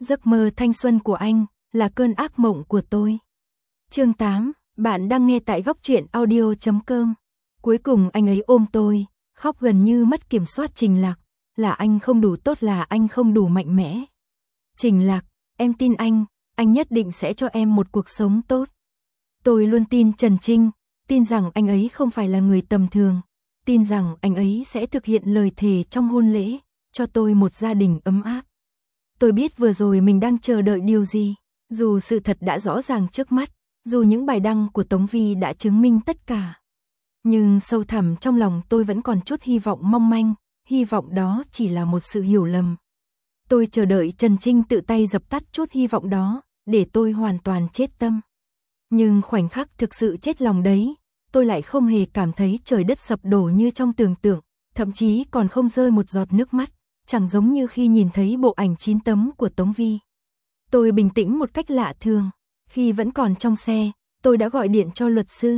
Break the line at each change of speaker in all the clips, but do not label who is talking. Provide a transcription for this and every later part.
Giấc mơ thanh xuân của anh là cơn ác mộng của tôi. Chương 8, bạn đang nghe tại góc truyện audio.com. Cuối cùng anh ấy ôm tôi, khóc gần như mất kiểm soát. Trình Lạc, là anh không đủ tốt, là anh không đủ mạnh mẽ. Trình Lạc, em tin anh nhất định sẽ cho em một cuộc sống tốt. Tôi luôn tin Trần Trinh, tin rằng anh ấy không phải là người tầm thường, tin rằng anh ấy sẽ thực hiện lời thề trong hôn lễ, cho tôi một gia đình ấm áp. Tôi biết vừa rồi mình đang chờ đợi điều gì, dù sự thật đã rõ ràng trước mắt, dù những bài đăng của Tống Vi đã chứng minh tất cả. Nhưng sâu thẳm trong lòng tôi vẫn còn chút hy vọng mong manh, hy vọng đó chỉ là một sự hiểu lầm. Tôi chờ đợi Trần Trinh tự tay dập tắt chút hy vọng đó, để tôi hoàn toàn chết tâm. Nhưng khoảnh khắc thực sự chết lòng đấy, tôi lại không hề cảm thấy trời đất sập đổ như trong tưởng tượng, thậm chí còn không rơi một giọt nước mắt, chẳng giống như khi nhìn thấy bộ ảnh 9 tấm của Tống Vi. Tôi bình tĩnh một cách lạ thường, khi vẫn còn trong xe, tôi đã gọi điện cho luật sư.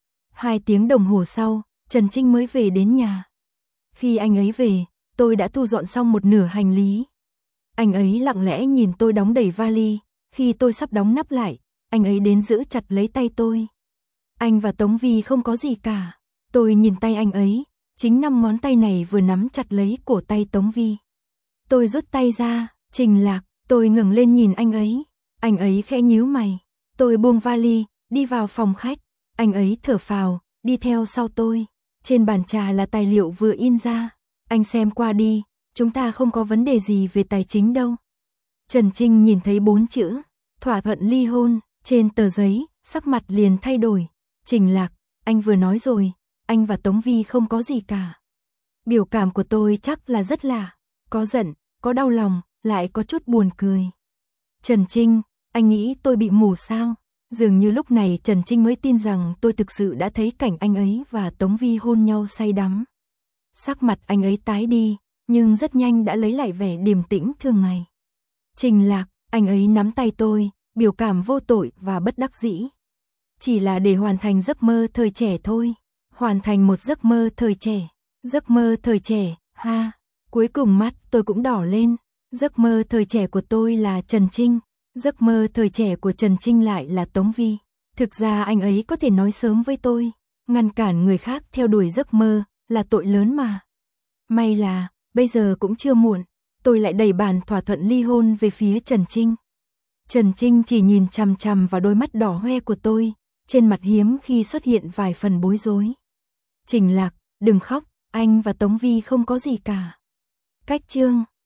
2 tiếng đồng hồ sau, Trần Trinh mới về đến nhà. Khi anh ấy về, tôi đã thu dọn xong một nửa hành lý. Anh ấy lặng lẽ nhìn tôi đóng đầy vali, khi tôi sắp đóng nắp lại, anh ấy đến giữ chặt lấy tay tôi. Anh và Tống Vi không có gì cả. Tôi nhìn tay anh ấy, chính 5 ngón tay này vừa nắm chặt lấy cổ tay Tống Vi. Tôi rút tay ra, Trình Lạc, tôi ngẩng lên nhìn anh ấy khẽ nhíu mày. Tôi buông vali, đi vào phòng khách, anh ấy thở phào, đi theo sau tôi. Trên bàn trà là tài liệu vừa in ra, anh xem qua đi, chúng ta không có vấn đề gì về tài chính đâu. Trần Trinh nhìn thấy 4 chữ, thỏa thuận ly hôn, trên tờ giấy, sắc mặt liền thay đổi. Trình Lạc, anh vừa nói rồi, anh và Tống Vi không có gì cả. Biểu cảm của tôi chắc là rất lạ, có giận, có đau lòng, lại có chút buồn cười. Trần Trinh, anh nghĩ tôi bị mù sao? Dường như lúc này Trần Trinh mới tin rằng tôi thực sự đã thấy cảnh anh ấy và Tống Vi hôn nhau say đắm. Sắc mặt anh ấy tái đi, nhưng rất nhanh đã lấy lại vẻ điềm tĩnh thường ngày. Trình Lạc, anh ấy nắm tay tôi, biểu cảm vô tội và bất đắc dĩ. Chỉ là để hoàn thành giấc mơ thời trẻ thôi. Hoàn thành một giấc mơ thời trẻ. Giấc mơ thời trẻ, ha. Cuối cùng mắt tôi cũng đỏ lên. Giấc mơ thời trẻ của tôi là Trần Trinh. Giấc mơ thời trẻ của Trần Trinh lại là Tống Vi. Thực ra anh ấy có thể nói sớm với tôi. Ngăn cản người khác theo đuổi giấc mơ là tội lớn mà. May là, bây giờ cũng chưa muộn. Tôi lại đẩy bản thỏa thuận ly hôn về phía Trần Trinh. Trần Trinh chỉ nhìn chằm chằm vào đôi mắt đỏ hoe của tôi. Trên mặt hiếm khi xuất hiện vài phần bối rối. Trình Lạc, đừng khóc, anh và Tống Vi không có gì cả. Cách chương